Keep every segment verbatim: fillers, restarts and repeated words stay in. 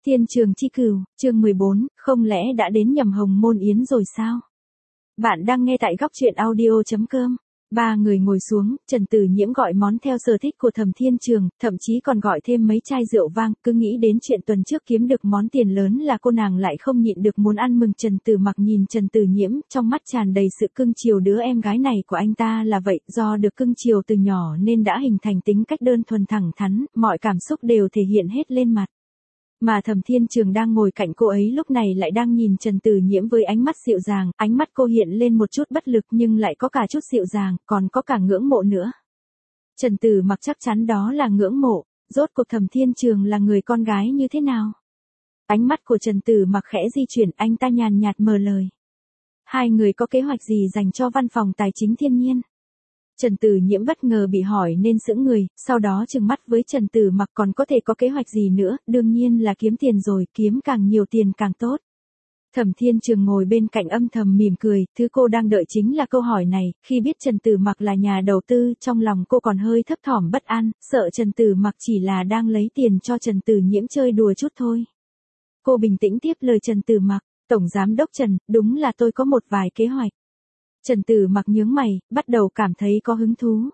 Thiên trường chi cửu, chương mười bốn, không lẽ đã đến nhầm hồng môn yến rồi sao? Bạn đang nghe tại góc truyện audio chấm com. Ba người ngồi xuống, Trần Tử Nhiễm gọi món theo sở thích của Thẩm Thiên Trường, thậm chí còn gọi thêm mấy chai rượu vang, cứ nghĩ đến chuyện tuần trước kiếm được món tiền lớn là cô nàng lại không nhịn được muốn ăn mừng. Trần Tử Mặc nhìn Trần Tử Nhiễm, trong mắt tràn đầy sự cưng chiều. Đứa em gái này của anh ta là vậy, do được cưng chiều từ nhỏ nên đã hình thành tính cách đơn thuần thẳng thắn, mọi cảm xúc đều thể hiện hết lên mặt. Mà Thẩm Thiên Trường đang ngồi cạnh cô ấy lúc này lại đang nhìn Trần Tử Nhiễm với ánh mắt dịu dàng, ánh mắt cô hiện lên một chút bất lực nhưng lại có cả chút dịu dàng, còn có cả ngưỡng mộ nữa. Trần Tử Mặc chắc chắn đó là ngưỡng mộ, rốt cuộc Thẩm Thiên Trường là người con gái như thế nào? Ánh mắt của Trần Tử Mặc khẽ di chuyển, anh ta nhàn nhạt mở lời. Hai người có kế hoạch gì dành cho văn phòng tài chính Thiên Nhiên? Trần Tử Nhiễm bất ngờ bị hỏi nên sững người, sau đó trừng mắt với Trần Tử Mặc. Còn có thể có kế hoạch gì nữa, đương nhiên là kiếm tiền rồi, kiếm càng nhiều tiền càng tốt. Thẩm Thiên Trường ngồi bên cạnh âm thầm mỉm cười, thứ cô đang đợi chính là câu hỏi này. Khi biết Trần Tử Mặc là nhà đầu tư, trong lòng cô còn hơi thấp thỏm bất an, sợ Trần Tử Mặc chỉ là đang lấy tiền cho Trần Tử Nhiễm chơi đùa chút thôi. Cô bình tĩnh tiếp lời Trần Tử Mặc, Tổng Giám đốc Trần, đúng là tôi có một vài kế hoạch. Trần Tử Mặc nhướng mày, bắt đầu cảm thấy có hứng thú.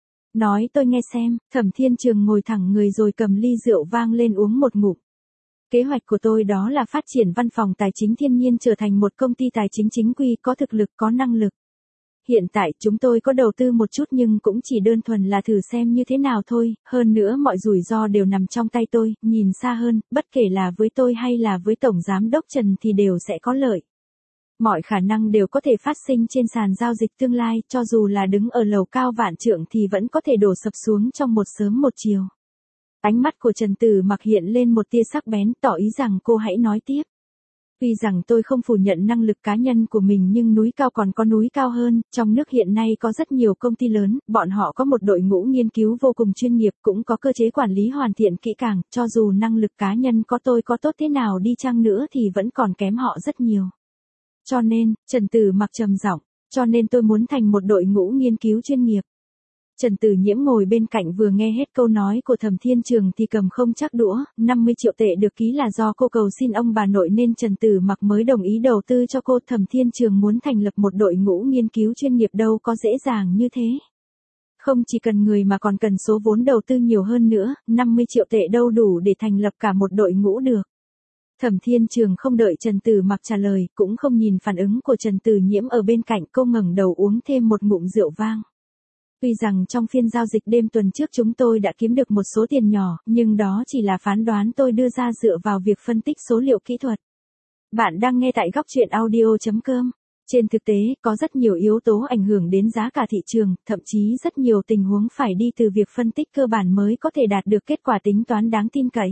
Nói tôi nghe xem. Thẩm Thiên Trường ngồi thẳng người rồi cầm ly rượu vang lên uống một ngụm. Kế hoạch của tôi đó là phát triển văn phòng tài chính Thiên Nhiên trở thành một công ty tài chính chính quy, có thực lực, có năng lực. Hiện tại chúng tôi có đầu tư một chút nhưng cũng chỉ đơn thuần là thử xem như thế nào thôi, hơn nữa mọi rủi ro đều nằm trong tay tôi, nhìn xa hơn, bất kể là với tôi hay là với Tổng Giám đốc Trần thì đều sẽ có lợi. Mọi khả năng đều có thể phát sinh trên sàn giao dịch tương lai, cho dù là đứng ở lầu cao vạn trượng thì vẫn có thể đổ sập xuống trong một sớm một chiều. Ánh mắt của Trần Tử Mặc hiện lên một tia sắc bén, tỏ ý rằng cô hãy nói tiếp. Tuy rằng tôi không phủ nhận năng lực cá nhân của mình nhưng núi cao còn có núi cao hơn, trong nước hiện nay có rất nhiều công ty lớn, bọn họ có một đội ngũ nghiên cứu vô cùng chuyên nghiệp, cũng có cơ chế quản lý hoàn thiện kỹ càng, cho dù năng lực cá nhân có tôi có tốt thế nào đi chăng nữa thì vẫn còn kém họ rất nhiều. Cho nên, Trần Tử Mặc trầm giọng, cho nên tôi muốn thành một đội ngũ nghiên cứu chuyên nghiệp. Trần Tử Nhiễm ngồi bên cạnh vừa nghe hết câu nói của Thẩm Thiên Trường thì cầm không chắc đũa, năm mươi triệu tệ được ký là do cô cầu xin ông bà nội nên Trần Tử Mặc mới đồng ý đầu tư cho cô. Thẩm Thiên Trường muốn thành lập một đội ngũ nghiên cứu chuyên nghiệp đâu có dễ dàng như thế. Không chỉ cần người mà còn cần số vốn đầu tư nhiều hơn nữa, năm mươi triệu tệ đâu đủ để thành lập cả một đội ngũ được. Thẩm Thiên Trường không đợi Trần Tử Mặc trả lời, cũng không nhìn phản ứng của Trần Tử Nhiễm ở bên cạnh, cô ngẩng đầu uống thêm một ngụm rượu vang. Tuy rằng trong phiên giao dịch đêm tuần trước chúng tôi đã kiếm được một số tiền nhỏ, nhưng đó chỉ là phán đoán tôi đưa ra dựa vào việc phân tích số liệu kỹ thuật. Bạn đang nghe tại góc truyện audio chấm com. Trên thực tế, có rất nhiều yếu tố ảnh hưởng đến giá cả thị trường, thậm chí rất nhiều tình huống phải đi từ việc phân tích cơ bản mới có thể đạt được kết quả tính toán đáng tin cậy.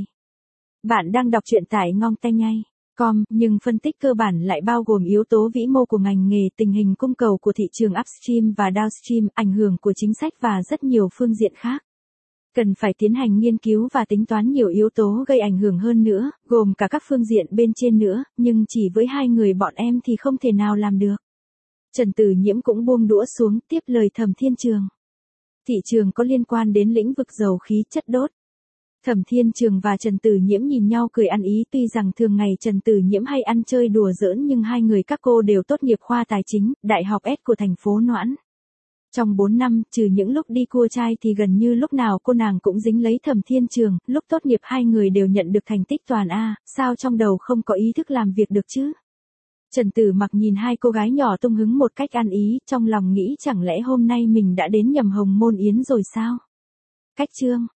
Bạn đang đọc truyện tại Ngong Tay Nhây chấm com, nhưng phân tích cơ bản lại bao gồm yếu tố vĩ mô của ngành nghề, tình hình cung cầu của thị trường upstream và downstream, ảnh hưởng của chính sách và rất nhiều phương diện khác. Cần phải tiến hành nghiên cứu và tính toán nhiều yếu tố gây ảnh hưởng hơn nữa, gồm cả các phương diện bên trên nữa, nhưng chỉ với hai người bọn em thì không thể nào làm được. Trần Tử Nhiễm cũng buông đũa xuống, tiếp lời Thẩm Thiên Trường. Thị trường có liên quan đến lĩnh vực dầu khí, chất đốt. Thẩm Thiên Trường và Trần Tử Nhiễm nhìn nhau cười ăn ý, tuy rằng thường ngày Trần Tử Nhiễm hay ăn chơi đùa giỡn nhưng hai người các cô đều tốt nghiệp khoa tài chính, Đại học S của thành phố Noãn. Trong bốn năm, trừ những lúc đi cua trai thì gần như lúc nào cô nàng cũng dính lấy Thẩm Thiên Trường, lúc tốt nghiệp hai người đều nhận được thành tích toàn A, sao trong đầu không có ý thức làm việc được chứ? Trần Tử Mặc nhìn hai cô gái nhỏ tung hứng một cách ăn ý, trong lòng nghĩ chẳng lẽ hôm nay mình đã đến nhầm hồng môn yến rồi sao? Cách chương